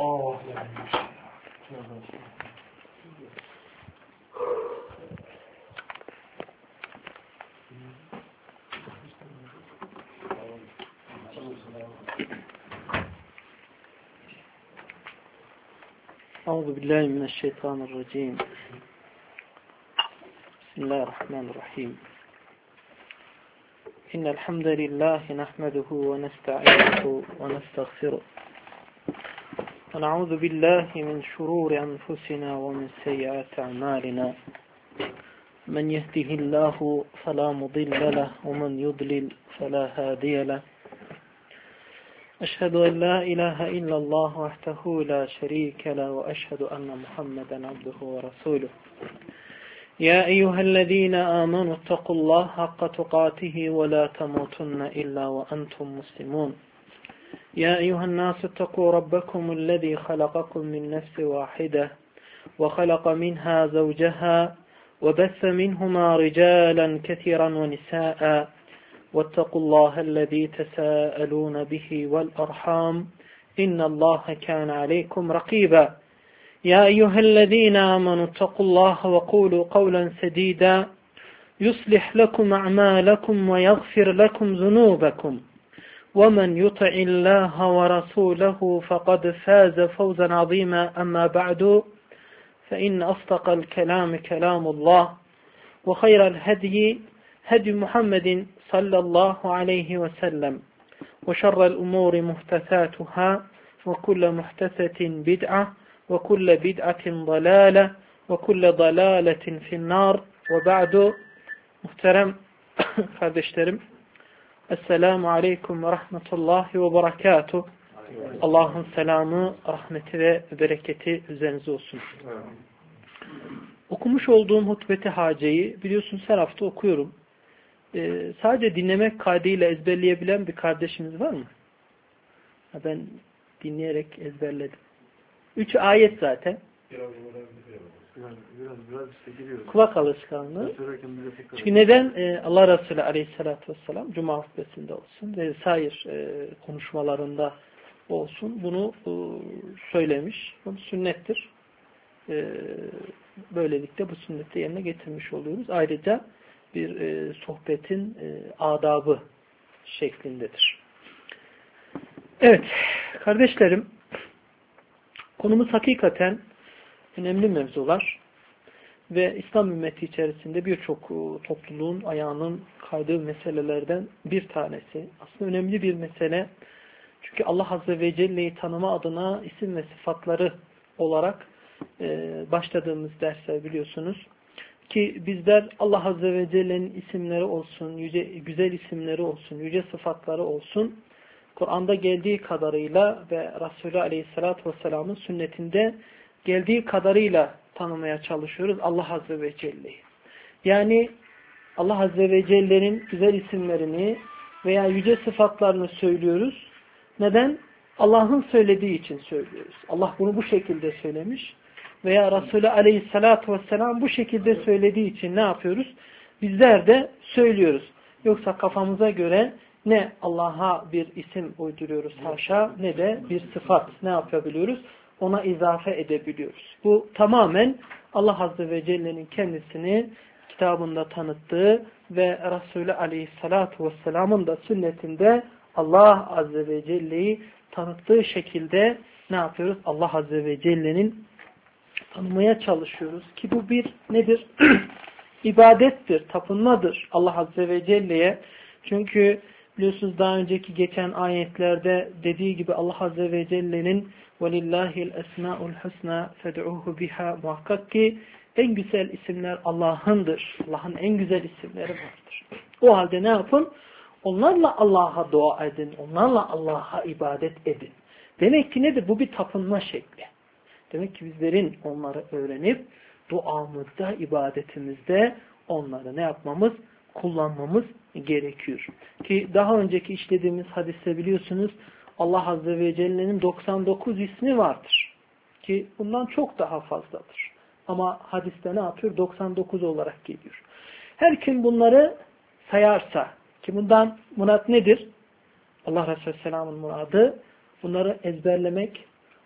Euzubillahimineşşeytanirracim. Bismillahirrahmanirrahim. İnnel hamdelellahi nahmeduhu ve nestainuhu ve nestağfiruh. Ve na'udzu billahi min şururi enfusina ve min seyyiati a'malina. Men yehdihillahu fela mudille lehu ve men yudlil fela hadiye lehu. أشهد أن لا إله إلا الله وحده لا شريك له وأشهد أن محمدا عبده ورسوله يا أيها الذين آمنوا اتقوا الله حق تقاته ولا تموتن إلا وأنتم مسلمون يا أيها الناس اتقوا ربكم الذي خلقكم من نفس واحدة وخلق منها زوجها وبث منهما رجالا كثيرا ونساء واتقوا الله الذي تساءلون به والأرحام إن الله كان عليكم رقيبا يا أيها الذين آمنوا اتقوا الله وقولوا قولا سديدا يصلح لكم أعمالكم ويغفر لكم ذنوبكم ومن يطع الله ورسوله فقد فاز فوزا عظيما أما بعد فإن أصدق الكلام كلام الله وخير الهدي هدي محمد صلى الله عليه وسلم وشر الأمور محدثاتها وكل محدثة بدعة وكل بدعة ضلالة وكل ضلالة في النار وبعد muhterem kardeşlerim Esselamu Aleyküm ve Rahmetullahi ve Berekatuhu. Allah'ın selamı, rahmeti ve bereketi üzerinize olsun. Okumuş olduğum hutbeti haceyi biliyorsunuz her hafta okuyorum. Sadece dinlemek kaydıyla ezberleyebilen bir kardeşimiz var mı? Ben dinleyerek ezberledim. 3 ayet zaten. Biraz işte giriyoruz. Kulak alışkanlığı. Çünkü neden? Allah Resulü Aleyhisselatü Vesselam Cuma hutbesinde olsun ve sair konuşmalarında olsun bunu söylemiş. Bu sünnettir. Böylelikle bu sünneti yerine getirmiş oluyoruz. Ayrıca bir sohbetin adabı şeklindedir. Evet, kardeşlerim, konumuz hakikaten önemli mevzular ve İslam ümmeti içerisinde birçok topluluğun ayağının kaydığı meselelerden bir tanesi. Aslında önemli bir mesele. Çünkü Allah Azze ve Celle'yi tanıma adına isim ve sıfatları olarak başladığımız dersler biliyorsunuz. Ki bizler Allah Azze ve Celle'nin isimleri olsun, güzel isimleri olsun, yüce sıfatları olsun, Kur'an'da geldiği kadarıyla ve Resulü Aleyhisselatü Vesselam'ın sünnetinde geldiği kadarıyla tanımaya çalışıyoruz Allah Azze ve Celle'yi. Yani Allah Azze ve Celle'nin güzel isimlerini veya yüce sıfatlarını söylüyoruz. Neden? Allah'ın söylediği için söylüyoruz. Allah bunu bu şekilde söylemiş. Veya Resulü Aleyhisselatü Vesselam bu şekilde söylediği için ne yapıyoruz? Bizler de söylüyoruz. Yoksa kafamıza göre ne Allah'a bir isim uyduruyoruz haşa ne de bir sıfat ne yapabiliyoruz? Ona izafe edebiliyoruz. Bu tamamen Allah Azze ve Celle'nin kendisini kitabında tanıttığı ve Resulü Aleyhisselatü Vesselam'ın da sünnetinde Allah Azze ve Celle'yi tanıttığı şekilde ne yapıyoruz? Allah Azze ve Celle'nin tanımaya çalışıyoruz ki bu bir nedir? İbadettir, tapınmadır Allah Azze ve Celle'ye. Çünkü biliyorsunuz daha önceki geçen ayetlerde dediği gibi Allah Azze ve Celle'nin وَلِلَّهِ الْاَسْمَاءُ الْحُسْنَى فَدْعُوهُ بِهَا muhakkak ki en güzel isimler Allah'ındır. Allah'ın en güzel isimleri vardır. O halde ne yapın? Onlarla Allah'a dua edin. Onlarla Allah'a ibadet edin. Demek ki nedir? Bu bir tapınma şekli. Demek ki bizlerin onları öğrenip duamızda, ibadetimizde onları ne yapmamız? Kullanmamız gerekiyor. Ki daha önceki işlediğimiz hadiste biliyorsunuz Allah Azze ve Celle'nin 99 ismi vardır. Ki bundan çok daha fazladır. Ama hadiste ne yapıyor? 99 olarak geliyor. Her kim bunları sayarsa, ki bundan murat nedir? Allah Resulü Selam'ın muradı bunları ezberlemek,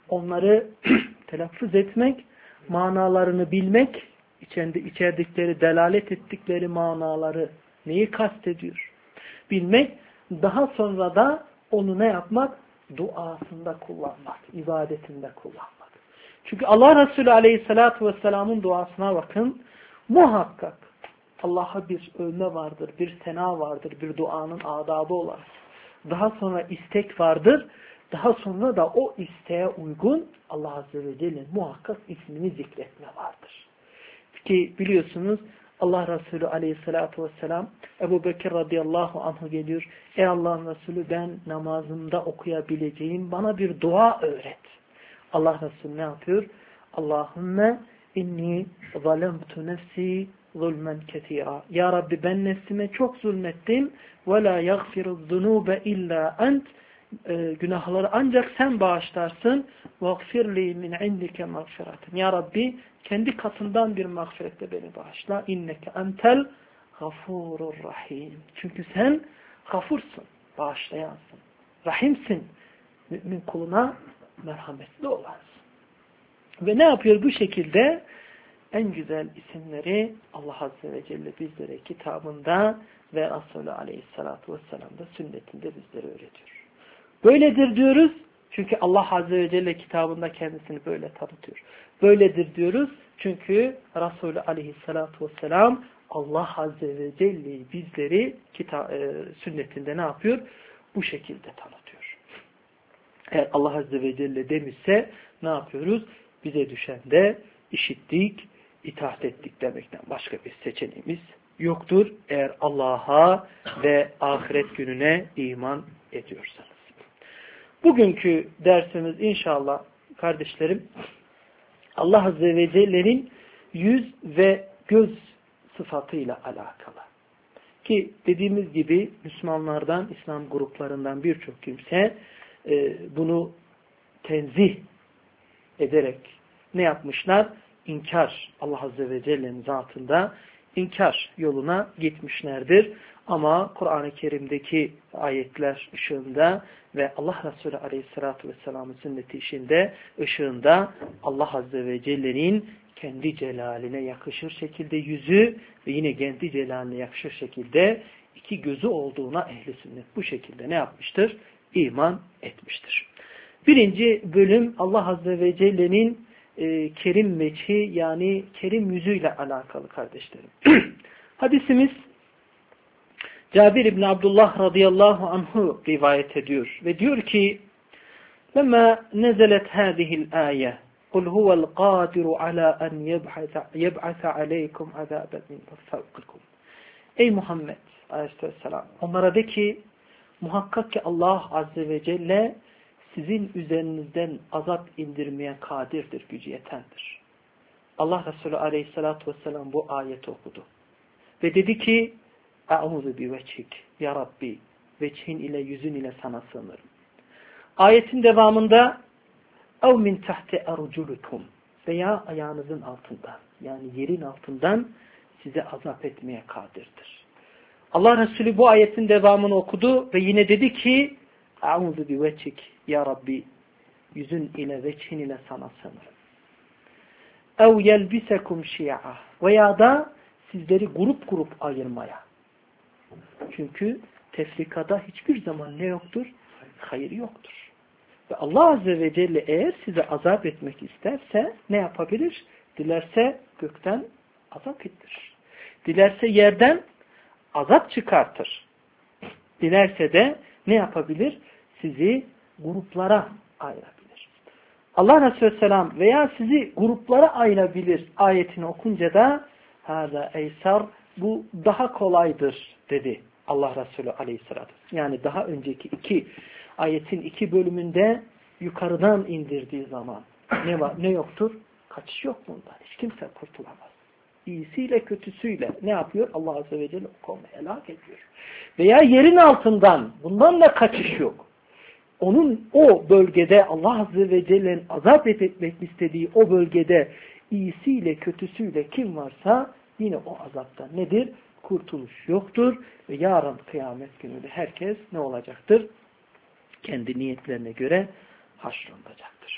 onları telaffuz etmek, manalarını bilmek, içerdikleri, delalet ettikleri manaları neyi kastediyor? Bilmek, daha sonra da onu ne yapmak? Duasında kullanmak, ibadetinde kullanmak. Çünkü Allah Resulü Aleyhisselatü Vesselam'ın duasına bakın, muhakkak Allah'a bir övme vardır, bir sena vardır, bir duanın adabı olarak. Daha sonra istek vardır, daha sonra da o isteğe uygun Allah Azze ve Celle muhakkak ismini zikretme vardır. Ki biliyorsunuz Allah Resulü Aleyhisselatü Vesselam Ebu Bekir radıyallahu anh'a geliyor. Ey Allah'ın Resulü, ben namazımda okuyabileceğim bana bir dua öğret. Allah Resulü ne yapıyor? Allahümme inni zalemtu nefsi zulmen ketira. Ya Rabbi, ben nefsime çok zulmettim. Ve la yaghfiru zunube illa ent. Günahları ancak sen bağışlarsın. Vagfirli min indike mağfiraten. Ya Rabbi, kendi katından bir mağfiretle beni bağışla. İnneke entel gafurur rahim. Çünkü sen gafursun, bağışlayansın. Rahimsin. Mümin kuluna merhametli olansın. Ve ne yapıyor bu şekilde? En güzel isimleri Allah Azze ve Celle bizlere kitabında ve Resulü Aleyhisselatü Vesselam'da sünnetinde bizlere öğretiyor. Böyledir diyoruz çünkü Allah Azze ve Celle kitabında kendisini böyle tanıtıyor. Böyledir diyoruz çünkü Resulü Aleyhisselatü Vesselam Allah Azze ve Celle bizleri sünnetinde ne yapıyor? Bu şekilde tanıtıyor. Eğer Allah Azze ve Celle demişse ne yapıyoruz? Bize düşen de işittik, itaat ettik demekten başka bir seçeneğimiz yoktur. Eğer Allah'a ve ahiret gününe iman ediyorsanız. Bugünkü dersimiz inşallah kardeşlerim Allah Azze ve Celle'nin yüz ve göz sıfatıyla alakalı. Ki dediğimiz gibi Müslümanlardan, İslam gruplarından birçok kimse bunu tenzih ederek ne yapmışlar? İnkar, Allah Azze ve Celle'nin zatında inkar yoluna gitmişlerdir. Ama Kur'an-ı Kerim'deki ayetler ışığında ve Allah Resulü Aleyhisselatü Vesselam'ın sünneti ışığında Allah Azze ve Celle'nin kendi celaline yakışır şekilde yüzü ve yine kendi celaline yakışır şekilde iki gözü olduğuna ehli sünnet bu şekilde ne yapmıştır? İman etmiştir. Birinci bölüm Allah Azze ve Celle'nin kerim veçhi yani kerim yüzüyle alakalı kardeşlerim. Hadisimiz Cabir İbni Abdullah radıyallahu anhu rivayet ediyor ve diyor ki لَمَّا نَزَلَتْ هَذِهِ الْآيَةِ قُلْ هُوَ الْقَادِرُ عَلَى أَنْ يَبْعَثَ عَلَيْكُمْ عَذَابًا مِنْ فَوْقِكُمْ. Ey Muhammed aleyhisselam, onlara de ki muhakkak ki Allah Azze ve Celle sizin üzerinizden azap indirmeye kadirdir, gücü yetendir. Allah Resulü Aleyhisselatü Vesselam bu ayeti okudu. Ve dedi ki Eûzu bi veçhik ya Rabbi, veçhin ile yüzün ile sana sığınırım. Ayetin devamında ev min tahti erculukum veya ayağınızın altından yani yerin altından size azap etmeye kadirdir. Allah Resulü bu ayetin devamını okudu ve yine dedi ki Eûzu bi veçhik ya Rabbi, yüzün ile veçhin ile sana sığınırım. Ev yelbisekum şi'a veya da sizleri grup grup ayırmaya. Çünkü tefrikada hiçbir zaman ne yoktur? Hayır yoktur. Ve Allah Azze ve Celle eğer size azap etmek isterse ne yapabilir? Dilerse gökten azap ettirir. Dilerse yerden azap çıkartır. Dilerse de ne yapabilir? Sizi gruplara ayırabilir. Allah Resulü Selam veya sizi gruplara ayırabilir ayetini okunca da hâzâ eysar, bu daha kolaydır dedi Allah Resulü Aleyhisselatü. Yani daha önceki ayetin 2 bölümünde yukarıdan indirdiği zaman ne var? Ne yoktur? Kaçış yok bundan. Hiç kimse kurtulamaz. İyisiyle kötüsüyle ne yapıyor? Allah Azze ve Celle o kavmi helak ediyor. Veya yerin altından bundan da kaçış yok. Onun o bölgede Allah Azze ve Celle'nin azap etmek istediği o bölgede iyisiyle kötüsüyle kim varsa yine o azaptan nedir? Kurtuluş yoktur ve yarın kıyamet günü de herkes ne olacaktır? Kendi niyetlerine göre haşrolunacaktır.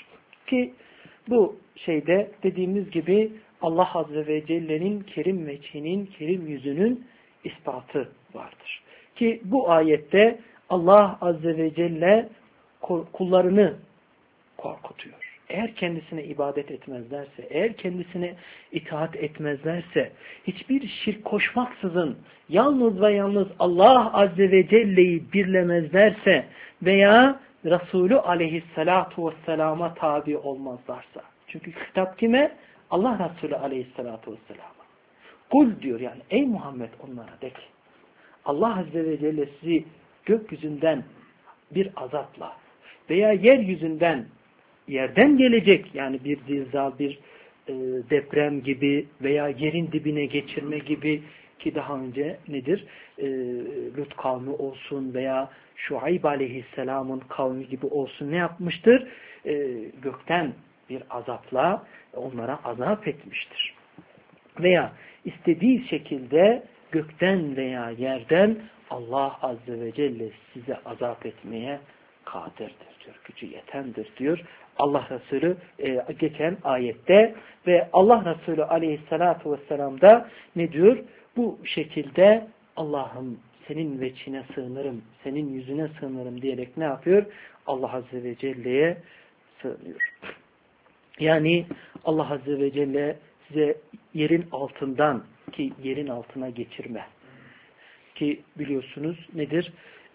Ki bu şeyde dediğimiz gibi Allah Azze ve Celle'nin kerim veçhinin, kerim yüzünün ispatı vardır. Ki bu ayette Allah Azze ve Celle kullarını korkutuyor. Eğer kendisine ibadet etmezlerse, eğer kendisine itaat etmezlerse, hiçbir şirk koşmaksızın yalnız ve yalnız Allah Azze ve Celle'yi birlemezlerse veya Resulü Aleyhisselatu Vesselam'a tabi olmazlarsa. Çünkü hitap kime? Allah Resulü Aleyhisselatu Vesselam'a. Kul diyor yani ey Muhammed onlara de ki Allah Azze ve Celle sizi gökyüzünden bir azapla veya yeryüzünden yerden gelecek yani bir zilzal, bir deprem gibi veya yerin dibine geçirme gibi ki daha önce nedir? Lut kavmi olsun veya Şuayb Aleyhisselam'ın kavmi gibi olsun ne yapmıştır? Gökten bir azapla onlara azap etmiştir. Veya istediği şekilde gökten veya yerden Allah Azze ve Celle size azap etmeye kadirdir diyor. Gücü yetendir diyor. Allah Resulü geçen ayette ve Allah Resulü Aleyhisselatü Vesselam da ne diyor? Bu şekilde Allah'ım senin veçhine sığınırım, senin yüzüne sığınırım diyerek ne yapıyor? Allah Azze ve Celle'ye sığınıyor. Yani Allah Azze ve Celle size yerin altından ki yerin altına geçirme. Ki biliyorsunuz nedir?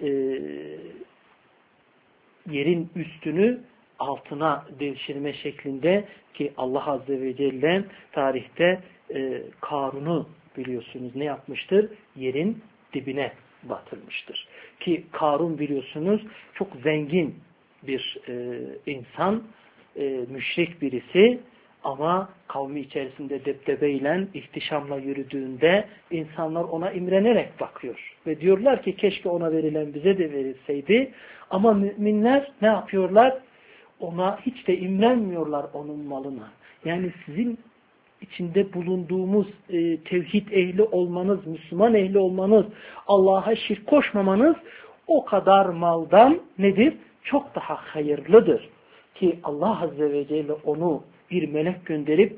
Yerin üstünü altına devşirme şeklinde ki Allah Azze ve Celle tarihte Karun'u biliyorsunuz ne yapmıştır? Yerin dibine batırmıştır. Ki Karun biliyorsunuz çok zengin bir insan, müşrik birisi ama kavmi içerisinde debdebeyle, ihtişamla yürüdüğünde insanlar ona imrenerek bakıyor. Ve diyorlar ki keşke ona verilen bize de verilseydi. Ama müminler ne yapıyorlar? Ona hiç de imrenmiyorlar onun malına. Yani sizin içinde bulunduğumuz tevhid ehli olmanız, Müslüman ehli olmanız, Allah'a şirk koşmamanız o kadar maldan nedir? Çok daha hayırlıdır. Ki Allah Azze ve Celle onu bir melek gönderip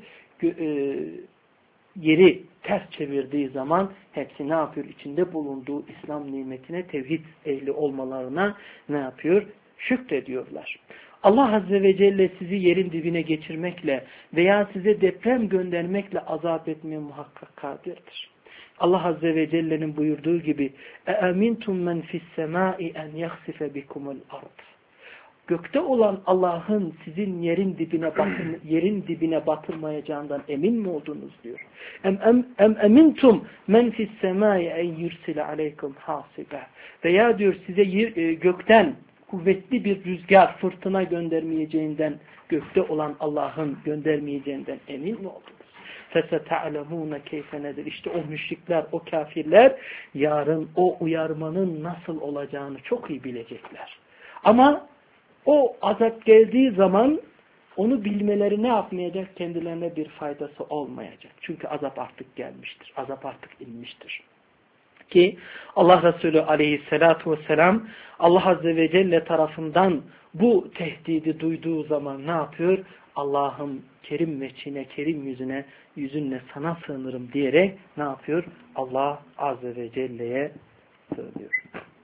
yeri ters çevirdiği zaman hepsi ne yapıyor? İçinde bulunduğu İslam nimetine, tevhid ehli olmalarına ne yapıyor? Şükrediyorlar. Allah Azze ve Celle sizi yerin dibine geçirmekle veya size deprem göndermekle azap etmeye muhakkak kadirdir. Allah Azze ve Celle'nin buyurduğu gibi اَاَمِنْتُمْ مَنْ فِي السَّمَاءِ اَنْ يَخْسِفَ بِكُمُ الْأَرْضِ Gökte olan Allah'ın sizin yerin dibine batırmayacağından emin mi oldunuz diyor. Emintum men fis semai en yursile aleykum hasibe. Veya diyor size gökten kuvvetli bir rüzgar, fırtına göndermeyeceğinden, gökte olan Allah'ın göndermeyeceğinden emin mi oldunuz? فَسَتَعْلَمُونَ كَيْفَ nedir? İşte o müşrikler, o kafirler yarın o uyarmanın nasıl olacağını çok iyi bilecekler. Ama o azap geldiği zaman onu bilmeleri ne yapmayacak? Kendilerine bir faydası olmayacak. Çünkü azap artık gelmiştir. Azap artık inmiştir. Ki Allah Resulü Aleyhisselatü Vesselam Allah Azze ve Celle tarafından bu tehdidi duyduğu zaman ne yapıyor? Allah'ım kerim veçhine, kerim yüzünle sana sığınırım diyerek ne yapıyor? Allah Azze ve Celle'ye sığınıyor.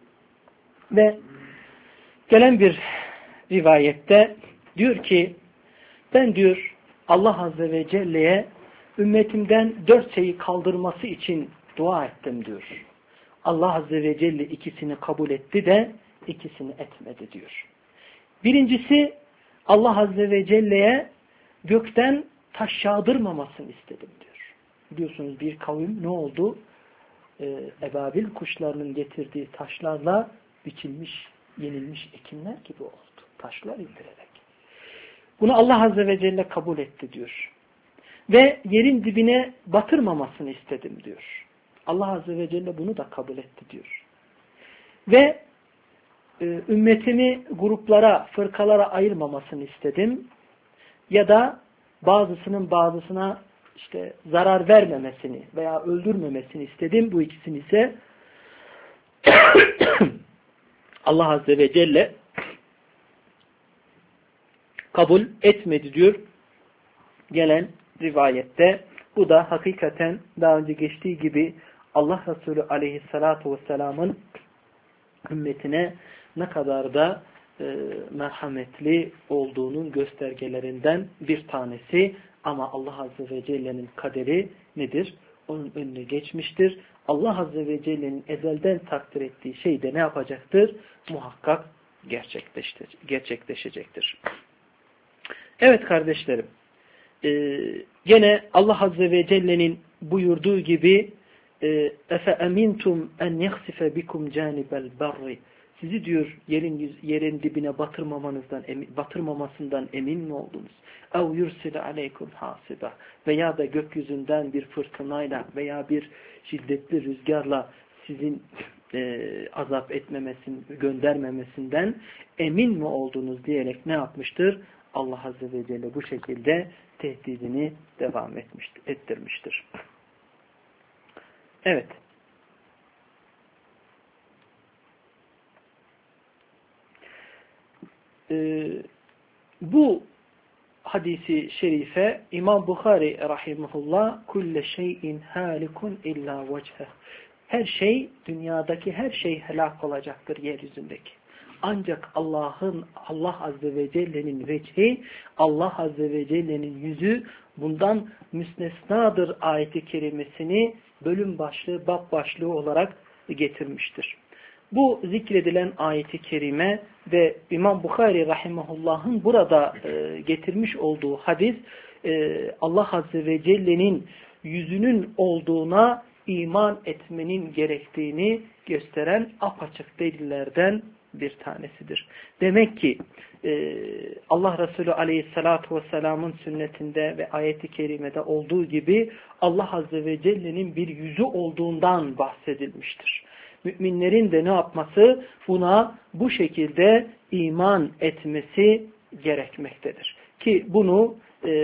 Ve gelen bir rivayette diyor ki ben diyor Allah Azze ve Celle'ye ümmetimden 4 şeyi kaldırması için dua ettim diyor. Allah Azze ve Celle ikisini kabul etti de ikisini etmedi diyor. Birincisi Allah Azze ve Celle'ye gökten taş yağdırmamasını istedim diyor. Biliyorsunuz bir kavim ne oldu? Ebabil kuşlarının getirdiği taşlarla biçilmiş, yenilmiş ekinler gibi oldu. Taşlar indirerek. Bunu Allah Azze ve Celle kabul etti diyor. Ve yerin dibine batırmamasını istedim diyor. Allah Azze ve Celle bunu da kabul etti diyor. Ve ümmetimi gruplara, fırkalara ayırmamasını istedim. Ya da bazısının bazısına işte zarar vermemesini veya öldürmemesini istedim. Bu ikisini ise Allah Azze ve Celle kabul etmedi diyor gelen rivayette. Bu da hakikaten daha önce geçtiği gibi Allah Resulü aleyhissalatu vesselamın ümmetine ne kadar da merhametli olduğunun göstergelerinden bir tanesi. Ama Allah Azze ve Celle'nin kaderi nedir? Onun önüne geçmiştir. Allah Azze ve Celle'nin ezelden takdir ettiği şey de ne yapacaktır? Muhakkak gerçekleşecektir. Evet kardeşlerim, gene Allah Azze ve Celle'nin buyurduğu gibi اَفَاَمِنْتُمْ اَنْ يَخْسِفَ بِكُمْ جَانِبَ الْبَرِّ Sizi diyor yerin dibine batırmamasından emin mi oldunuz? اَوْ يُرْسِلَ عَلَيْكُمْ حَاسِبًا Veya da gökyüzünden bir fırtınayla veya bir şiddetli rüzgarla sizin azap göndermemesinden emin mi oldunuz diyerek ne yapmıştır? Allah Azze ve Celle bu şekilde tehdidini devam ettirmiştir. Evet. Bu hadisi şerife İmam Bukhari rahimahullah kulle şeyin halikun illa vecheh. Her şey, dünyadaki her şey helak olacaktır yeryüzündeki. Ancak Allah Azze ve Celle'nin vecihi, Allah Azze ve Celle'nin yüzü bundan müstesnadır ayeti kerimesini bölüm başlığı, bab başlığı olarak getirmiştir. Bu zikredilen ayeti kerime ve İmam Bukhari rahimahullah'ın burada getirmiş olduğu hadis Allah Azze ve Celle'nin yüzünün olduğuna iman etmenin gerektiğini gösteren apaçık delillerden bir tanesidir. Demek ki Allah Resulü Aleyhisselatü Vesselam'ın sünnetinde ve ayeti kerimede olduğu gibi Allah Azze ve Celle'nin bir yüzü olduğundan bahsedilmiştir. Müminlerin de ne yapması? Buna bu şekilde iman etmesi gerekmektedir. Ki bunu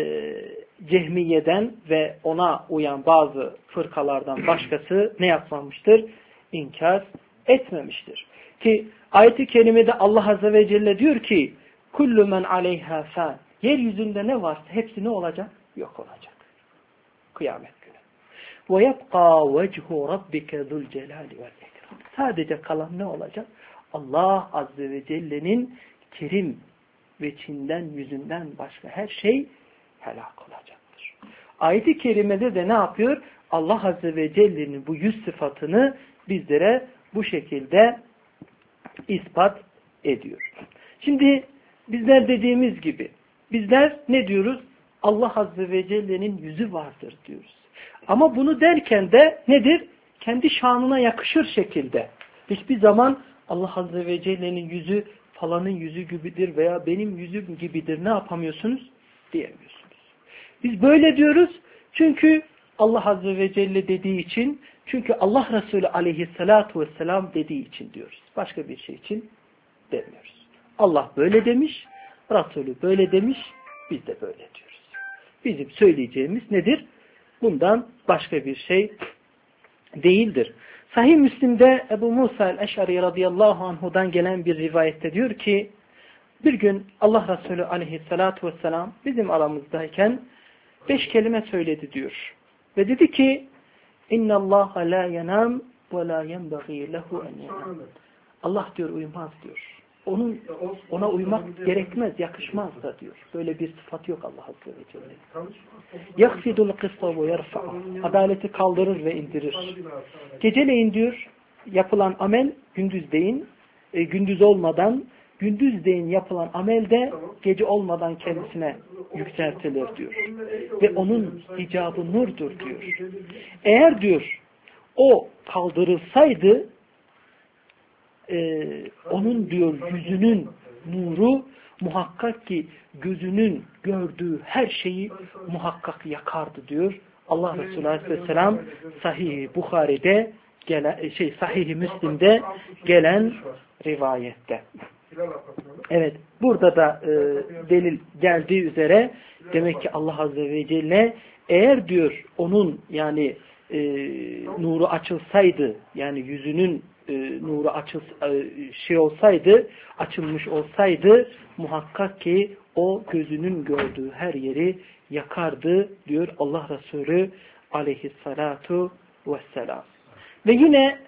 Cehmiye'den ve ona uyan bazı fırkalardan başkası ne yapmamıştır? İnkar etmemiştir. Ki ayet-i kerimede Allah Azze ve Celle diyor ki kullu men aleyha fan. Yeryüzünde ne varsa hepsi ne olacak? Yok olacak. Kıyamet günü. Ve yebqa vechu rabbike zul celali vel ikram. Sadece kalan ne olacak? Allah Azze ve Celle'nin kerim veçinden, yüzünden başka her şey helak olacaktır. Ayet-i kerimede de ne yapıyor? Allah Azze ve Celle'nin bu yüz sıfatını bizlere bu şekilde ispat ediyor. Şimdi bizler dediğimiz gibi bizler ne diyoruz? Allah Azze ve Celle'nin yüzü vardır diyoruz. Ama bunu derken de nedir? Kendi şanına yakışır şekilde. Hiçbir zaman Allah Azze ve Celle'nin yüzü falanın yüzü gibidir veya benim yüzüm gibidir ne yapamıyorsunuz? Diyemiyorsunuz. Biz böyle diyoruz çünkü Allah Azze ve Celle dediği için, çünkü Allah Resulü Aleyhisselatu Vesselam dediği için diyoruz. Başka bir şey için demiyoruz. Allah böyle demiş, Resulü böyle demiş, biz de böyle diyoruz. Bizim söyleyeceğimiz nedir? Bundan başka bir şey değildir. Sahih Müslim'de Ebu Musa el-Eş'ari radıyallahu anhu'dan gelen bir rivayette diyor ki, bir gün Allah Resulü aleyhissalatu vesselam bizim aramızdayken 5 kelime söyledi diyor. Ve dedi ki, اِنَّ اللّٰهَ لَا يَنَامْ وَلَا يَنْبَغِي لَهُ اَنْ يَنَامْ Allah diyor uyumaz diyor. Ona uymak gerekmez, yakışmaz da diyor. Böyle bir sıfat yok Allah Azze ve Celle. يَخْفِدُ الْقِسْطَ وَيَرْفَعُ Adaleti kaldırır ve indirir. Geceleyin diyor yapılan amel gündüz olmadan, gündüzleyin yapılan amel de gece olmadan kendisine yükseltilir diyor. Ve onun icabı nurdur diyor. Eğer diyor o kaldırılsaydı onun diyor yüzünün nuru muhakkak ki gözünün gördüğü her şeyi muhakkak yakardı diyor. Allah Resulü Aleyhisselam Sahih-i Bukhari'de Sahih-i Müslim'de gelen rivayette. Evet, burada da delil geldiği üzere demek ki Allah Azze ve Celle eğer diyor onun yani nuru açılsaydı, yani yüzünün nuru açılmış olsaydı muhakkak ki o gözünün gördüğü her yeri yakardı diyor Allah Resulü aleyhissalatu vesselam. Ve yine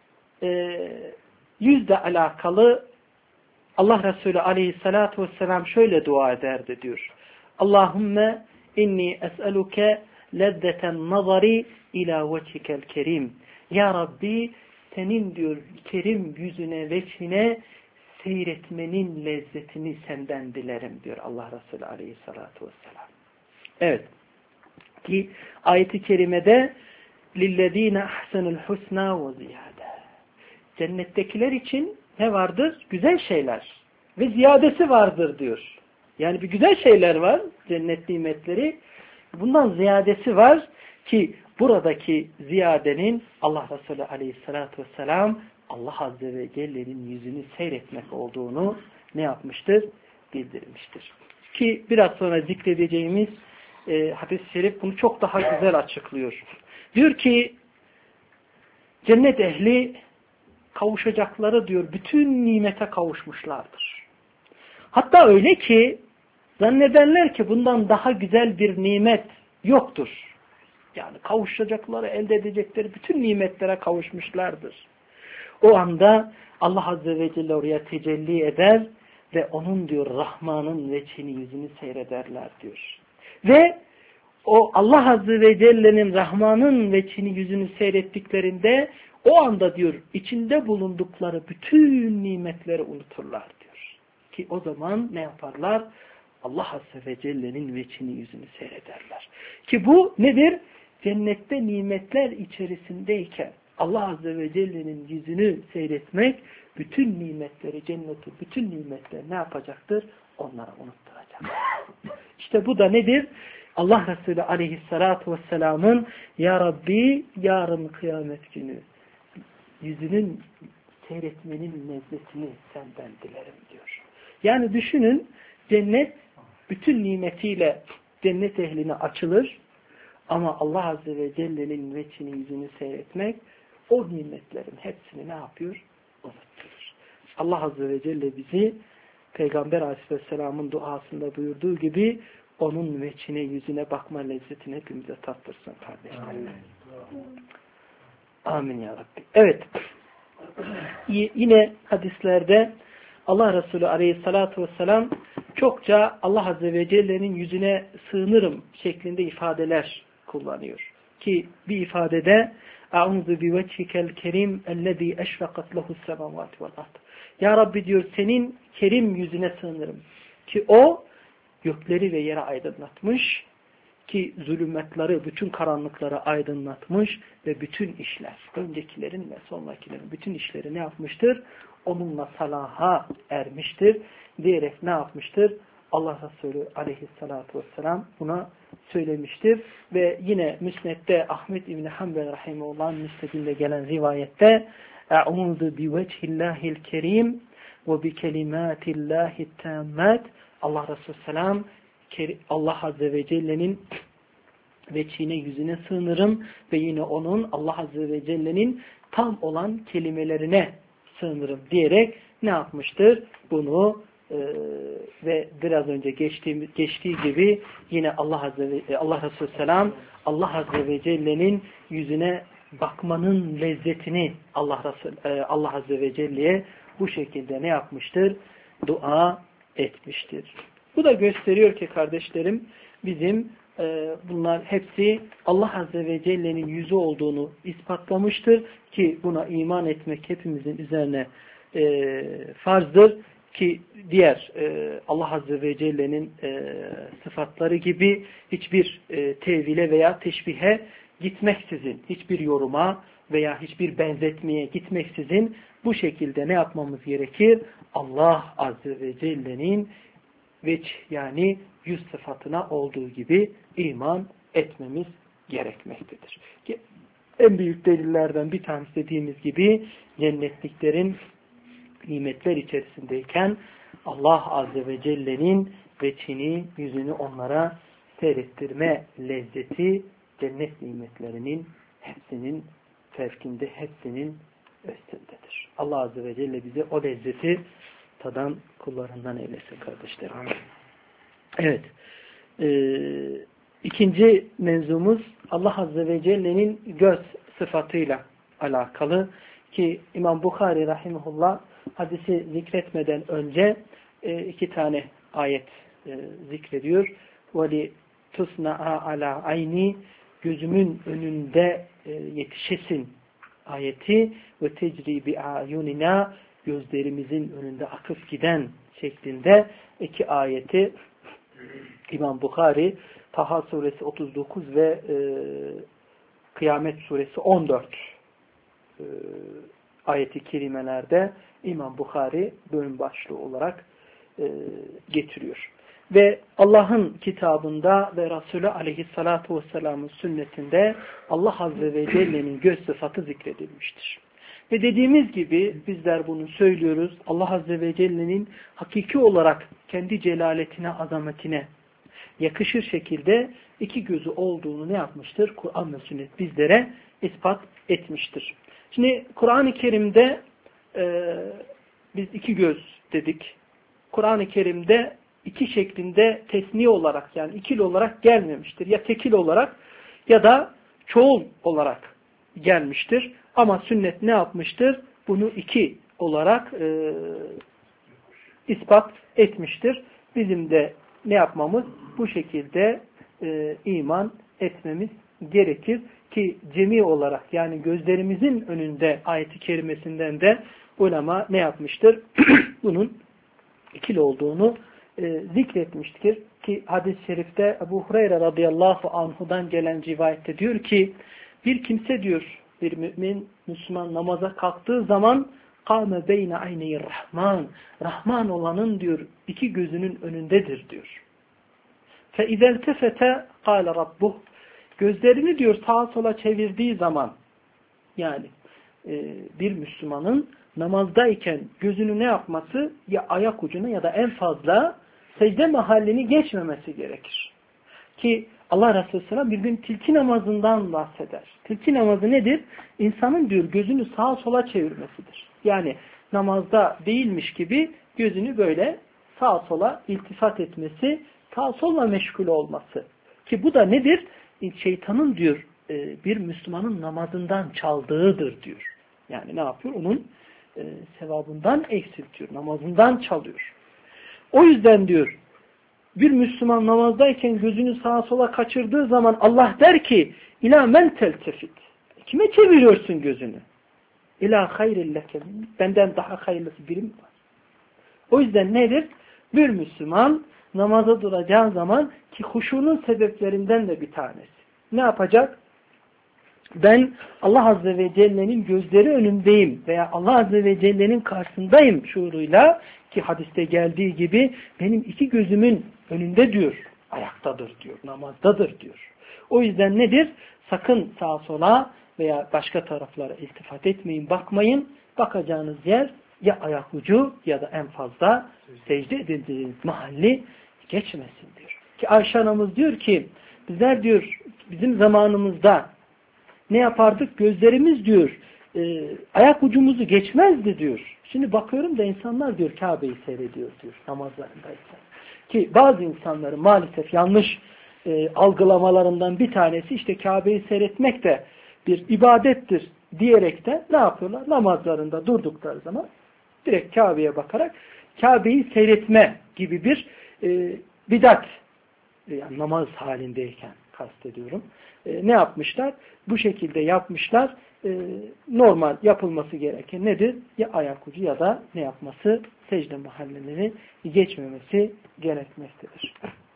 yüzle alakalı Allah Resulü aleyhissalatu vesselam şöyle dua ederdi diyor. Allahümme inni es'eluke lezzeten nazari ila vecikel kerim. Ya Rabbi senin diyor kerim yüzüne veçhine seyretmenin lezzetini senden dilerim diyor Allah Resulü aleyhissalatu vesselam. Evet. Ki ayet-i kerimede lillezine ahsenul husna ve ziyade. Cennettekiler için ne vardır? Güzel şeyler. Ve ziyadesi vardır diyor. Yani bir güzel şeyler var. Cennet nimetleri. Bundan ziyadesi var ki buradaki ziyadenin Allah Resulü aleyhissalatu vesselam Allah Azze ve Celle'nin yüzünü seyretmek olduğunu ne yapmıştır? Bildirmiştir. Ki biraz sonra zikredeceğimiz hadis-i şerif bunu çok daha güzel açıklıyor. Diyor ki cennet ehli kavuşacakları diyor bütün nimete kavuşmuşlardır. Hatta öyle ki zannederler ki bundan daha güzel bir nimet yoktur. Yani kavuşacakları, elde edecekleri bütün nimetlere kavuşmuşlardır. O anda Allah Azze ve Celle oraya tecelli eder ve onun diyor Rahman'ın veçhini yüzünü seyrederler diyor. Ve o Allah Azze ve Celle'nin Rahman'ın veçhini yüzünü seyrettiklerinde o anda diyor içinde bulundukları bütün nimetleri unuturlar diyor. Ki o zaman ne yaparlar? Allah Azze ve Celle'nin veçhini yüzünü seyrederler. Ki bu nedir? Cennette nimetler içerisindeyken Allah Azze ve Celle'nin yüzünü seyretmek bütün nimetleri, cenneti, bütün nimetleri ne yapacaktır? Onlara unutturacak. İşte bu da nedir? Allah Resulü aleyhissalatu vesselamın Ya Rabbi yarın kıyamet günü yüzünün seyretmenin lezzetini senden dilerim diyor. Yani düşünün cennet bütün nimetiyle cennet ehline açılır ama Allah Azze ve Celle'nin veçhini yüzünü seyretmek o nimetlerin hepsini ne yapıyor? Unutturur. Allah Azze ve Celle bizi Peygamber Aleyhisselam'ın duasında buyurduğu gibi onun veçhine yüzüne bakma lezzetini hepimize tattırsın kardeşlerim. Amin ya Rabbi. Evet. Yine hadislerde Allah Resulü Aleyhisselatü Vesselam çokça Allah Azze ve Celle'nin yüzüne sığınırım şeklinde ifadeler kullanıyor. Ki bir ifadede A'udhu bi vecikel kerim ellezî eşfaqat lehu's semâvâti vel ard. Ya Rabbi diyor senin kerim yüzüne sığınırım. Ki o gökleri ve yeri aydınlatmış. Ki zulümetleri, bütün karanlıkları aydınlatmış ve bütün işler, öncekilerin ve sonrakilerin bütün işleri ne yapmıştır? Onunla salaha ermiştir diyerek ne yapmıştır? Allah Resulü aleyhissalatu vesselam buna söylemiştir. Ve yine Müsned'de Ahmed İbni Hanbel rahimehullah'ın müsnedinde gelen rivayette Eûzu bi vechillahil kerim ve bi kelimatillahi tammat. Allah Resulü selam Allah Azze ve Celle'nin veçhine yüzüne sığınırım ve yine onun Allah Azze ve Celle'nin tam olan kelimelerine sığınırım diyerek ne yapmıştır? Bunu ve biraz önce geçtiği gibi yine Allah Resulü selam Allah Azze ve Celle'nin yüzüne bakmanın lezzetini Allah Azze ve Celle'ye bu şekilde ne yapmıştır? Dua etmiştir. Bu da gösteriyor ki kardeşlerim bizim bunlar hepsi Allah Azze ve Celle'nin yüzü olduğunu ispatlamıştır ki buna iman etmek hepimizin üzerine farzdır ki diğer Allah Azze ve Celle'nin sıfatları gibi hiçbir tevhile veya teşbihe gitmeksizin, hiçbir yoruma veya hiçbir benzetmeye gitmeksizin bu şekilde ne yapmamız gerekir? Allah Azze ve Celle'nin yani yüz sıfatına olduğu gibi iman etmemiz gerekmektedir. En büyük delillerden bir tanesi dediğimiz gibi cennetliklerin nimetler içerisindeyken Allah Azze ve Celle'nin veçhini, yüzünü onlara seyrettirme lezzeti cennet nimetlerinin hepsinin fevkinde, hepsinin üstündedir. Allah Azze ve Celle bize o lezzeti tadan kullarından eylesin kardeşlerim. Evet. İkinci mevzumuz Allah Azze ve Celle'nin göz sıfatıyla alakalı ki İmam Bukhari rahimahullah hadisi zikretmeden önce iki tane ayet zikrediyor. وَلِ تُسْنَعَا عَلَى عَيْنِ gözümün önünde yetişesin ayeti ve tecri bi ayunina gözlerimizin önünde akıp giden şeklinde iki ayeti İmam Bukhari Taha suresi 39 ve Kıyamet suresi 14 ayeti kerimelerde İmam Bukhari bölüm başlığı olarak getiriyor. Ve Allah'ın kitabında ve Resulü aleyhissalatu vesselamın sünnetinde Allah Azze ve Celle'nin göz sıfatı zikredilmiştir. Ve dediğimiz gibi bizler bunu söylüyoruz. Allah Azze ve Celle'nin hakiki olarak kendi celaletine, azametine yakışır şekilde iki gözü olduğunu ne yapmıştır? Kur'an ve sünnet bizlere ispat etmiştir. Şimdi Kur'an-ı Kerim'de biz iki göz dedik. Kur'an-ı Kerim'de iki şeklinde tesniye olarak yani ikili olarak gelmemiştir. Ya tekil olarak ya da çoğul olarak gelmiştir. Ama sünnet ne yapmıştır? Bunu iki olarak ispat etmiştir. Bizim de ne yapmamız? Bu şekilde iman etmemiz gerekir ki cemi olarak yani gözlerimizin önünde ayeti kerimesinden de ulema ne yapmıştır? Bunun ikili olduğunu zikretmiştir ki hadis-i şerifte Ebu Hureyre radıyallahu anhudan gelen rivayette diyor ki bir kimse diyor bir mümin Müslüman namaza kalktığı zaman kâme beyne ayneyi rahman Rahman olanın diyor iki gözünün önündedir diyor. Fe izeltefete kâle rabbuh gözlerini diyor sağa sola çevirdiği zaman yani bir Müslümanın namazdayken gözünü ne yapması? Ya ayak ucuna ya da en fazla secde mahallini geçmemesi gerekir. Ki Allah Resulü Sallallahu bir gün tilki namazından bahseder. Tilki namazı nedir? İnsanın diyor gözünü sağa sola çevirmesidir. Yani namazda değilmiş gibi gözünü böyle sağa sola iltifat etmesi, sağa sola meşgul olması. Ki bu da nedir? Şeytanın diyor bir Müslümanın namazından çaldığıdır diyor. Yani ne yapıyor? Onun sevabından eksiltiyor. Namazından çalıyor. O yüzden diyor bir Müslüman namazdayken gözünü sağa sola kaçırdığı zaman Allah der ki İlâ men teltefit. Kime çeviriyorsun gözünü? İlâ hayrilleke. Benden daha hayırlısı birim var. O yüzden nedir? Bir Müslüman namaza duracağı zaman ki huşunun sebeplerinden de bir tanesi. Ne yapacak? Ben Allah Azze ve Celle'nin gözleri önündeyim veya Allah Azze ve Celle'nin karşısındayım şuuruyla ki hadiste geldiği gibi benim iki gözümün önünde diyor, ayaktadır diyor, namazdadır diyor. O yüzden nedir? Sakın sağa sola veya başka taraflara iltifat etmeyin, bakmayın. Bakacağınız yer ya ayak ucu ya da en fazla secde edildiğiniz mahalli geçmesin diyor. Ki Ayşe anamız diyor ki bizler diyor bizim zamanımızda ne yapardık? Gözlerimiz diyor ayak ucumuzu geçmezdi diyor. Şimdi bakıyorum da insanlar diyor Kabe'yi seyrediyor diyor namazlarındaysa. Ki bazı insanların maalesef yanlış algılamalarından bir tanesi işte Kabe'yi seyretmek de bir ibadettir diyerek de ne yapıyorlar? Namazlarında durdukları zaman direkt Kabe'ye bakarak Kabe'yi seyretme gibi bir bidat yani namaz halindeyken kastediyorum. Ne yapmışlar? Bu şekilde yapmışlar. Normal yapılması gereken nedir? Ya ayak ucu ya da ne yapması? Secde mahalleleri geçmemesi gerekmektedir.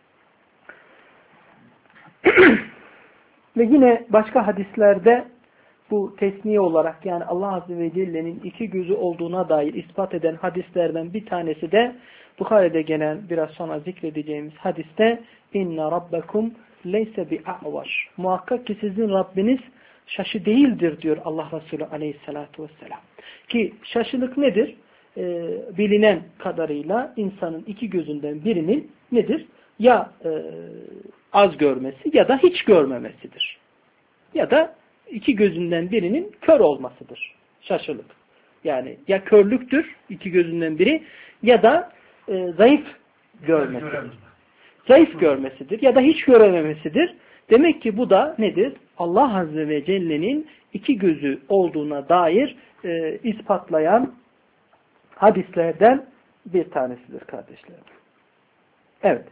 Ve yine başka hadislerde bu tesniye olarak yani Allah Azze ve Celle'nin iki gözü olduğuna dair ispat eden hadislerden bir tanesi de Bukhari'de gelen biraz sonra zikredeceğimiz hadiste inna rabbekum leyse bi'a'vaş. Muhakkak ki sizin Rabbiniz şaşı değildir diyor Allah Resulü aleyhissalatu vesselam. Ki şaşılık nedir? Bilinen kadarıyla insanın iki gözünden birinin nedir? Ya az görmesi ya da hiç görmemesidir. Ya da iki gözünden birinin kör olmasıdır. Şaşılık. Yani ya körlüktür iki gözünden biri ya da zayıf görmesidir. zayıf görmesidir ya da hiç görememesidir. Demek ki bu da nedir? Allah Azze ve Celle'nin iki gözü olduğuna dair ispatlayan hadislerden bir tanesidir kardeşlerim. Evet.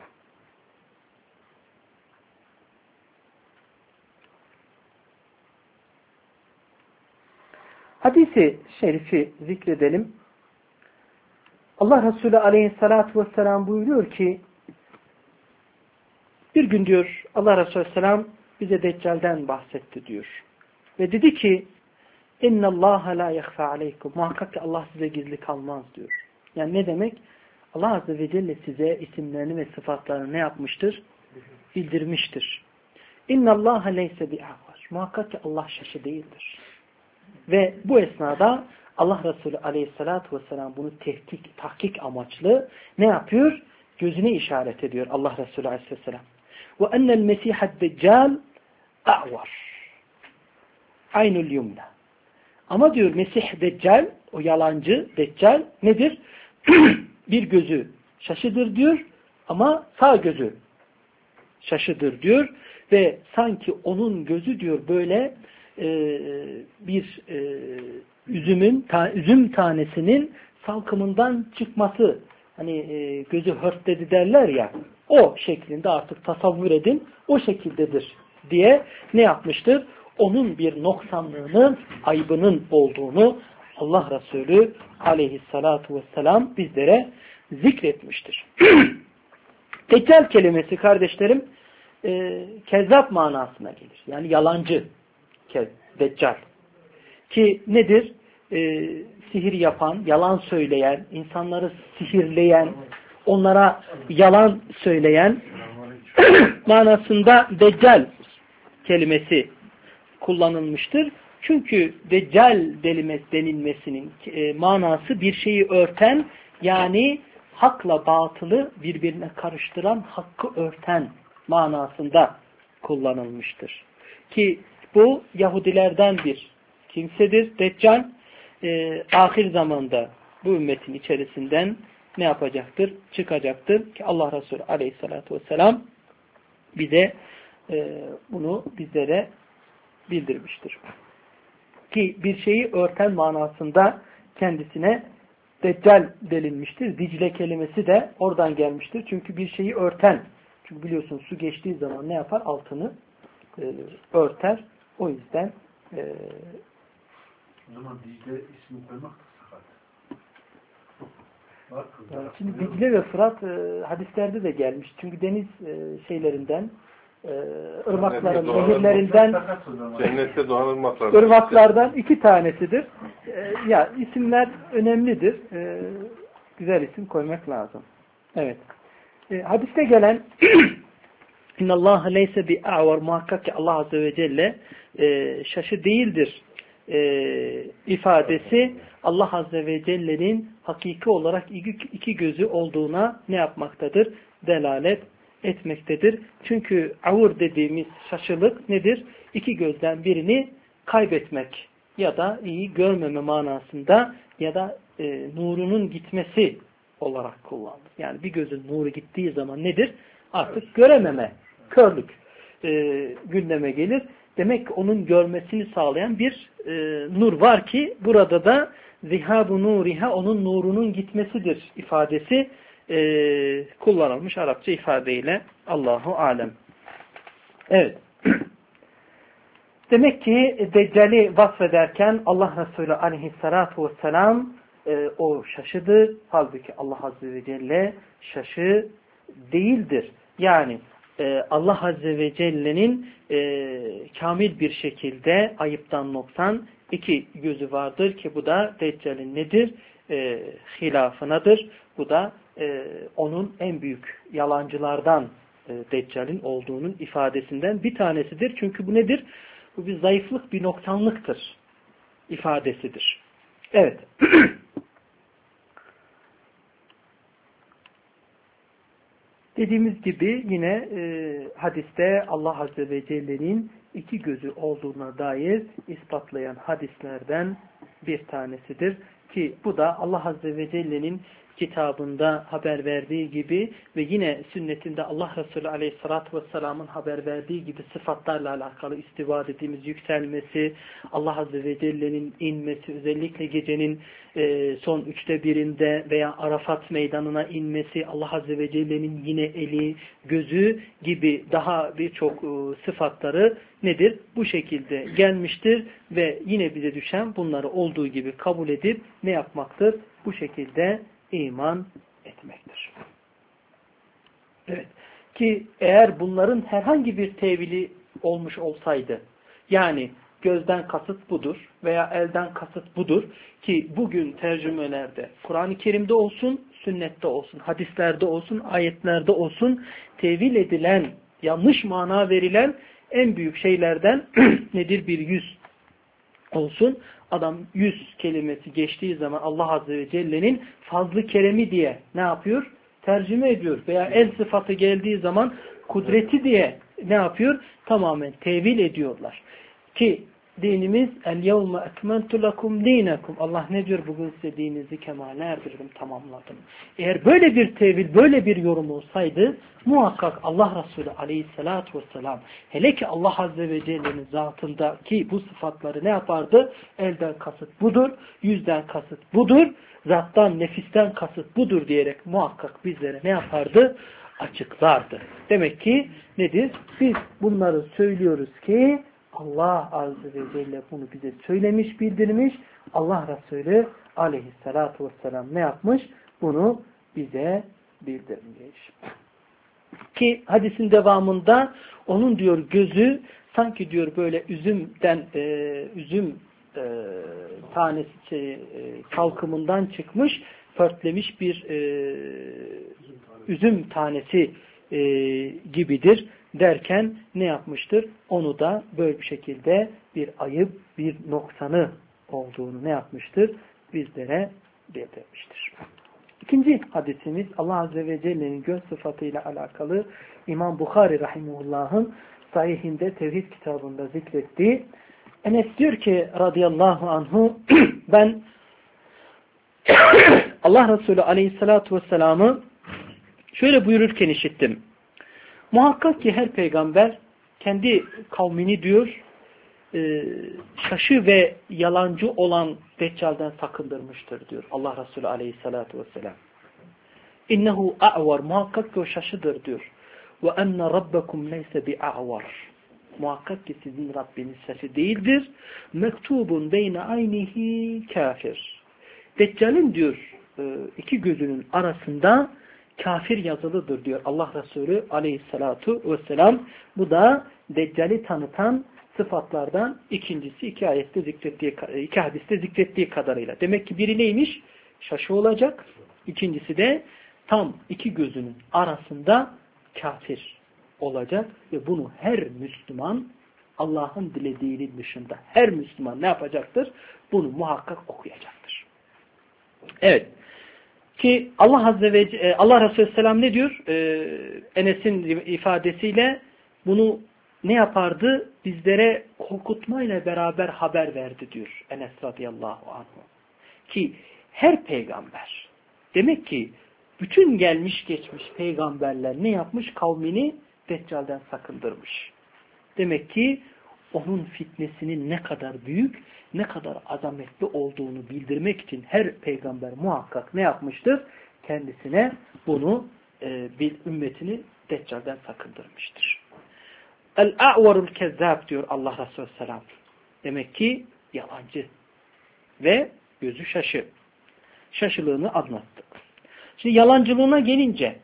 Hadisi şerifi zikredelim. Allah Resulü Aleyhisselatü Vesselam buyuruyor ki bir gün diyor Allah Resulü Aleyhisselam bize Deccal'den bahsetti diyor. Ve dedi ki اِنَّ اللّٰهَ لَا يَخْفَى عَلَيْكُمْ muhakkak ki Allah size gizli kalmaz diyor. Yani ne demek? Allah Azze ve Celle size isimlerini ve sıfatlarını ne yapmıştır? Bildirmiştir. اِنَّ اللّٰهَ لَيْسَ بِاَعْوَرٍ muhakkak ki Allah şaşı değildir. Ve bu esnada Allah Resulü Aleyhisselatü Vesselam bunu tahkik amaçlı ne yapıyor? Gözüne işaret ediyor Allah Resulü Aleyhisselam. وَاَنَّ الْمَسِيحَ الدَّجَّالِ اَعْوَرٍ aynul yumna. Ama diyor Mesih Deccal, o yalancı Deccal nedir? Bir gözü şaşıdır diyor ama sağ gözü şaşıdır diyor ve sanki onun gözü diyor böyle bir üzüm tanesinin salkımından çıkması, hani gözü hörtledi derler ya, o şeklinde artık tasavvur edin, o şekildedir diye ne yapmıştır? Onun bir noksanlığının, aybının olduğunu Allah Resulü Aleyhissalatu vesselam bizlere zikretmiştir. Deccal kelimesi kardeşlerim kezzap manasına gelir. Yani yalancı Deccal. Ki nedir? Sihir yapan, yalan söyleyen, insanları sihirleyen, onlara yalan söyleyen manasında Deccal kelimesi kullanılmıştır. Çünkü Deccal denilmesinin manası bir şeyi örten, yani hakla batılı birbirine karıştıran, hakkı örten manasında kullanılmıştır. Ki bu Yahudilerden bir kimsedir. Deccal ahir zamanda bu ümmetin içerisinden ne yapacaktır? Çıkacaktır. Ki Allah Resulü Aleyhisselatü Vesselam bize bunu bizlere bildirmiştir. Ki bir şeyi örten manasında kendisine Deccal denilmiştir. Dicle kelimesi de oradan gelmiştir. Çünkü bir şeyi örten. Çünkü biliyorsun su geçtiği zaman ne yapar? Altını örter. O yüzden o zaman Dicle ismi koymak da sakat. Yani şimdi Dicle ve Fırat hadislerde de gelmiş. Çünkü deniz şeylerinden ırmakların, nehirlerinden cennette doğan ırmaklardan iki tanesidir. Ya isimler önemlidir. Güzel isim koymak lazım. Evet. Hadiste gelen İnna Allah leyse bi a'var muhakkak ki Allah Azze ve Celle şaşı değildir ifadesi Allah Azze ve Celle'nin hakiki olarak iki gözü olduğuna ne yapmaktadır? Delalet etmektedir. Çünkü avur dediğimiz şaşılık nedir? İki gözden birini kaybetmek ya da iyi görmeme manasında ya da nurunun gitmesi olarak kullanılır. Yani bir gözün nuru gittiği zaman nedir? Artık görememe, körlük gündeme gelir. Demek ki onun görmesini sağlayan bir nur var ki burada da zihabu nuriha onun nurunun gitmesidir ifadesi kullanılmış Arapça ifadeyle. Allahu alem. Evet. Demek ki Deccal'i vasfederken Allah Resulü aleyhissalatu vesselam o şaşıdır. Halbuki Allah Azze ve Celle şaşı değildir. Yani Allah Azze ve Celle'nin kamil bir şekilde ayıptan noksan iki gözü vardır ki bu da Deccal'in nedir? Hilafınadır. Bu da onun en büyük yalancılardan Deccal'in olduğunun ifadesinden bir tanesidir. Çünkü bu nedir? Bu bir zayıflık, bir noksanlıktır ifadesidir. Evet. Dediğimiz gibi yine hadiste Allah Azze ve Celle'nin iki gözü olduğuna dair ispatlayan hadislerden bir tanesidir. Ki bu da Allah Azze ve Celle'nin kitabında haber verdiği gibi ve yine sünnetinde Allah Resulü Aleyhisselatü Vesselam'ın haber verdiği gibi sıfatlarla alakalı istiva dediğimiz yükselmesi, Allah Azze ve Celle'nin inmesi, özellikle gecenin son 1/3'ünde veya Arafat meydanına inmesi, Allah Azze ve Celle'nin yine eli, gözü gibi daha birçok sıfatları nedir? Bu şekilde gelmiştir ve yine bize düşen bunları olduğu gibi kabul edip ne yapmaktır? Bu şekilde iman etmektir. Evet. Ki eğer bunların herhangi bir tevili olmuş olsaydı, yani gözden kasıt budur veya elden kasıt budur ki bugün tercümelerde, Kur'an-ı Kerim'de olsun, sünnette olsun, hadislerde olsun, ayetlerde olsun tevil edilen, yanlış mana verilen en büyük şeylerden nedir? Bir yüz olsun. Adam 100 kelimesi geçtiği zaman Allah Azze ve Celle'nin fazlı keremi diye ne yapıyor? Tercüme ediyor. Veya el sıfatı geldiği zaman kudreti diye ne yapıyor? Tamamen tevil ediyorlar. Ki dinimiz el-yevme ekmentu lekum dinakum. Allah ne diyor? Bugün size dininizi kemale erdirdim, tamamladım. Eğer böyle bir tevil, böyle bir yorum olsaydı muhakkak Allah Resulü Aleyhisselatü Vesselam hele ki Allah Azze ve Celle'nin zatındaki bu sıfatları ne yapardı? Elden kasıt budur, yüzden kasıt budur, zattan, nefisten kasıt budur diyerek muhakkak bizlere ne yapardı? Açıklardı. Demek ki nedir? Biz bunları söylüyoruz ki Allah Azze ve Celle bunu bize söylemiş, bildirmiş. Allah Resulü Aleyhisselatü Vesselam ne yapmış? Bunu bize bildirmiş. Ki hadisin devamında onun diyor gözü sanki diyor böyle üzüm tanesi kalkımından çıkmış, pörtlemiş bir üzüm tanesi gibidir derken ne yapmıştır? Onu da böyle bir şekilde bir ayıp, bir noksanı olduğunu ne yapmıştır? Bizlere bildirmiştir. İkinci hadisimiz Allah Azze ve Celle'nin göz sıfatıyla alakalı İmam Bukhari Rahimullah'ın sahihinde Tevhid kitabında zikrettiği. Enes diyor ki radıyallahu anhu ben Allah Resulü Aleyhisselatü Vesselam'ı şöyle buyururken işittim. Muhakkak ki her peygamber kendi kavmini diyor şaşı ve yalancı olan Deccal'den sakındırmıştır diyor Allah Resulü Aleyhisselatü Vesselam. İnnehu a'var, muhakkak ki o şaşıdır diyor. Ve enne rabbekum leyse bi'a'var. Muhakkak ki sizin Rabbiniz şaşı değildir. Mektubun beyne aynihi kafir. Deccal'in diyor iki gözünün arasında kafir yazılıdır diyor Allah Resulü Aleyhisselatu Vesselam. Bu da Deccal'i tanıtan sıfatlardan ikincisi iki hadiste zikrettiği kadarıyla. Demek ki biri neymiş? Şaşı olacak. İkincisi de tam iki gözünün arasında kafir olacak ve bunu her Müslüman Allah'ın dilediğinin dışında her Müslüman ne yapacaktır? Bunu muhakkak okuyacaktır. Evet. Ki Allah Resulü Selam ne diyor? Enes'in ifadesiyle bunu ne yapardı? Bizlere korkutmayla beraber haber verdi diyor Enes radıyallahu anh. Ki her peygamber, demek ki bütün gelmiş geçmiş peygamberler ne yapmış? Kavmini Deccal'den sakındırmış. Demek ki onun fitnesinin ne kadar büyük, ne kadar azametli olduğunu bildirmek için her peygamber muhakkak ne yapmıştır? Kendisine bunu bir ümmetini Deccal'den sakındırmıştır. El-a'varul kezzab diyor Allah Resulü Selam. Demek ki yalancı ve gözü şaşı. Şaşılığını anlattı. Şimdi yalancılığına gelince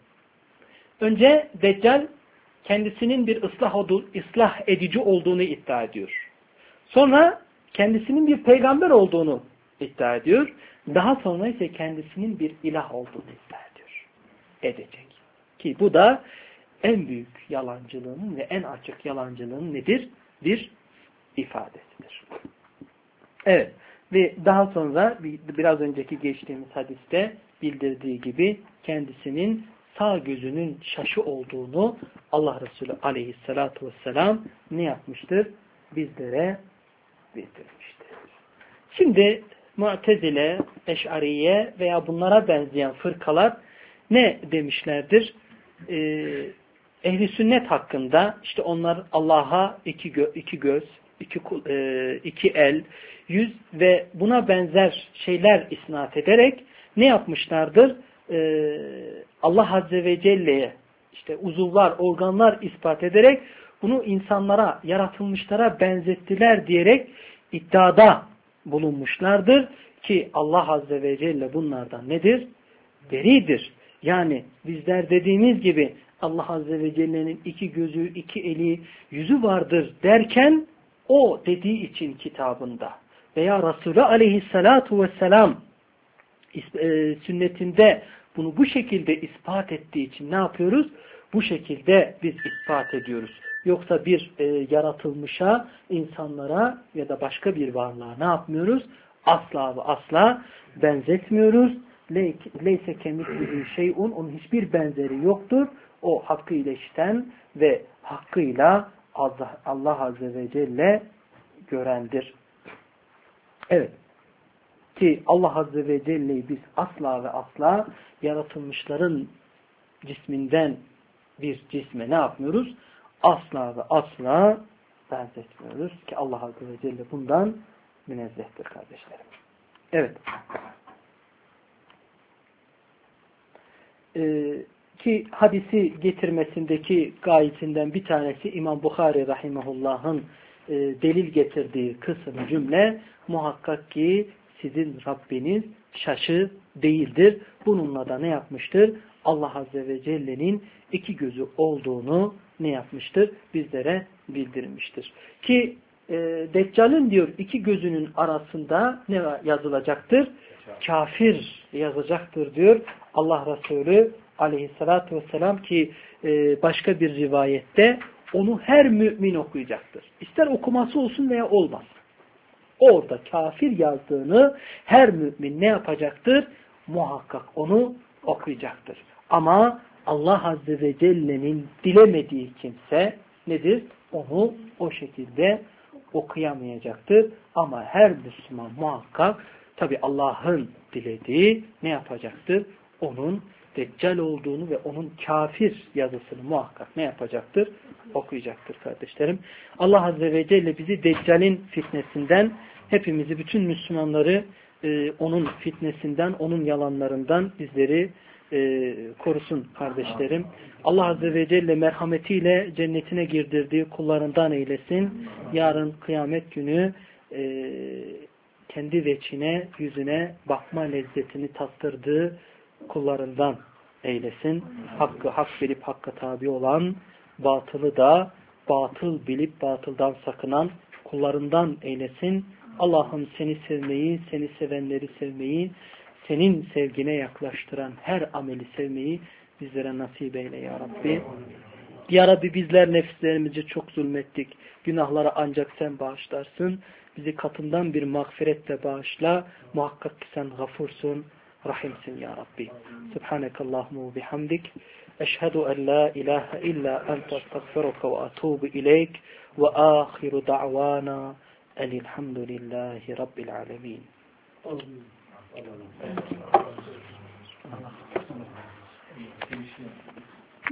önce Deccal kendisinin bir ıslah edici olduğunu iddia ediyor. Sonra kendisinin bir peygamber olduğunu iddia ediyor. Daha sonra ise kendisinin bir ilah olduğunu iddia ediyor. Edecek. Ki bu da en büyük yalancılığının ve en açık yalancılığının nedir? Bir ifadesidir. Evet. Ve daha sonra biraz önceki geçtiğimiz hadiste bildirdiği gibi kendisinin sağ gözünün şaşı olduğunu Allah Resulü Aleyhisselatü Vesselam ne yapmıştır? Bizlere bildirmiştir. Şimdi Mu'tezile, Eş'ariye veya bunlara benzeyen fırkalar ne demişlerdir? Ehli sünnet hakkında işte onlar Allah'a iki göz, iki el, yüz ve buna benzer şeyler isnat ederek ne yapmışlardır? Allah Azze ve Celle'ye işte uzuvlar, organlar ispat ederek bunu insanlara, yaratılmışlara benzettiler diyerek iddiada bulunmuşlardır ki Allah Azze ve Celle bunlardan nedir? Beridir. Yani bizler dediğimiz gibi Allah Azze ve Celle'nin iki gözü, iki eli, yüzü vardır derken o dediği için kitabında veya Resulü Aleyhisselatu Vesselam sünnetinde bunu bu şekilde ispat ettiği için ne yapıyoruz? Bu şekilde biz ispat ediyoruz. Yoksa bir yaratılmışa, insanlara ya da başka bir varlığa ne yapmıyoruz? Asla ve asla benzetmiyoruz. Leyse kemitlihi şey'un, onun hiçbir benzeri yoktur. O hakkıyla işiten ve hakkıyla Allah Azze ve Celle görendir. Evet. Ki Allah Azze ve Celle'yi biz asla ve asla yaratılmışların cisminden bir cisme ne yapmıyoruz? Asla ve asla benzetmiyoruz ki Allah Azze ve Celle bundan münezzehtir kardeşlerim. Evet. Ki hadisi getirmesindeki gayetinden bir tanesi İmam Bukhari rahimehullah'ın delil getirdiği kısım cümle muhakkak ki sizin Rabbiniz şaşı değildir. Bununla da ne yapmıştır? Allah Azze ve Celle'nin iki gözü olduğunu ne yapmıştır? Bizlere bildirmiştir. Ki Deccal'in diyor iki gözünün arasında ne yazılacaktır? Kafir yazacaktır diyor Allah Resulü Aleyhisselatü Vesselam ki başka bir rivayette onu her mümin okuyacaktır. İster okuması olsun veya olmaz. Orada kafir yazdığını her mümin ne yapacaktır? Muhakkak onu okuyacaktır. Ama Allah Azze ve Celle'nin dilemediği kimse nedir? Onu o şekilde okuyamayacaktır. Ama her Müslüman muhakkak tabi Allah'ın dilediği ne yapacaktır? Onun Deccal olduğunu ve onun kafir yazısını muhakkak ne yapacaktır? Okuyacaktır kardeşlerim. Allah Azze ve Celle bizi Deccal'in fitnesinden, hepimizi, bütün Müslümanları onun fitnesinden, onun yalanlarından bizleri korusun kardeşlerim. Allah Azze ve Celle merhametiyle cennetine girdirdiği kullarından eylesin. Yarın kıyamet günü kendi veçine, yüzüne bakma lezzetini tattırdığı kullarından eylesin. Hakkı hak bilip hakka tabi olan, batılı da batıl bilip batıldan sakınan kullarından eylesin. Allah'ım seni sevmeyi, seni sevenleri sevmeyi, senin sevgine yaklaştıran her ameli sevmeyi bizlere nasip eyle ya Rabbi. Ya Rabbi bizler nefislerimizi çok zulmettik. Günahları ancak sen bağışlarsın. Bizi katından bir mağfiretle bağışla. Muhakkak ki sen gafursun, rahimsin ya Rabbi. Subhanekallahumma ve bihamdik. Eşhedü en la ilahe illa ente estağfiruke ve etûbü ileyk ve âhiru da'vana elhamdülillahi rabbil alemin. Allah.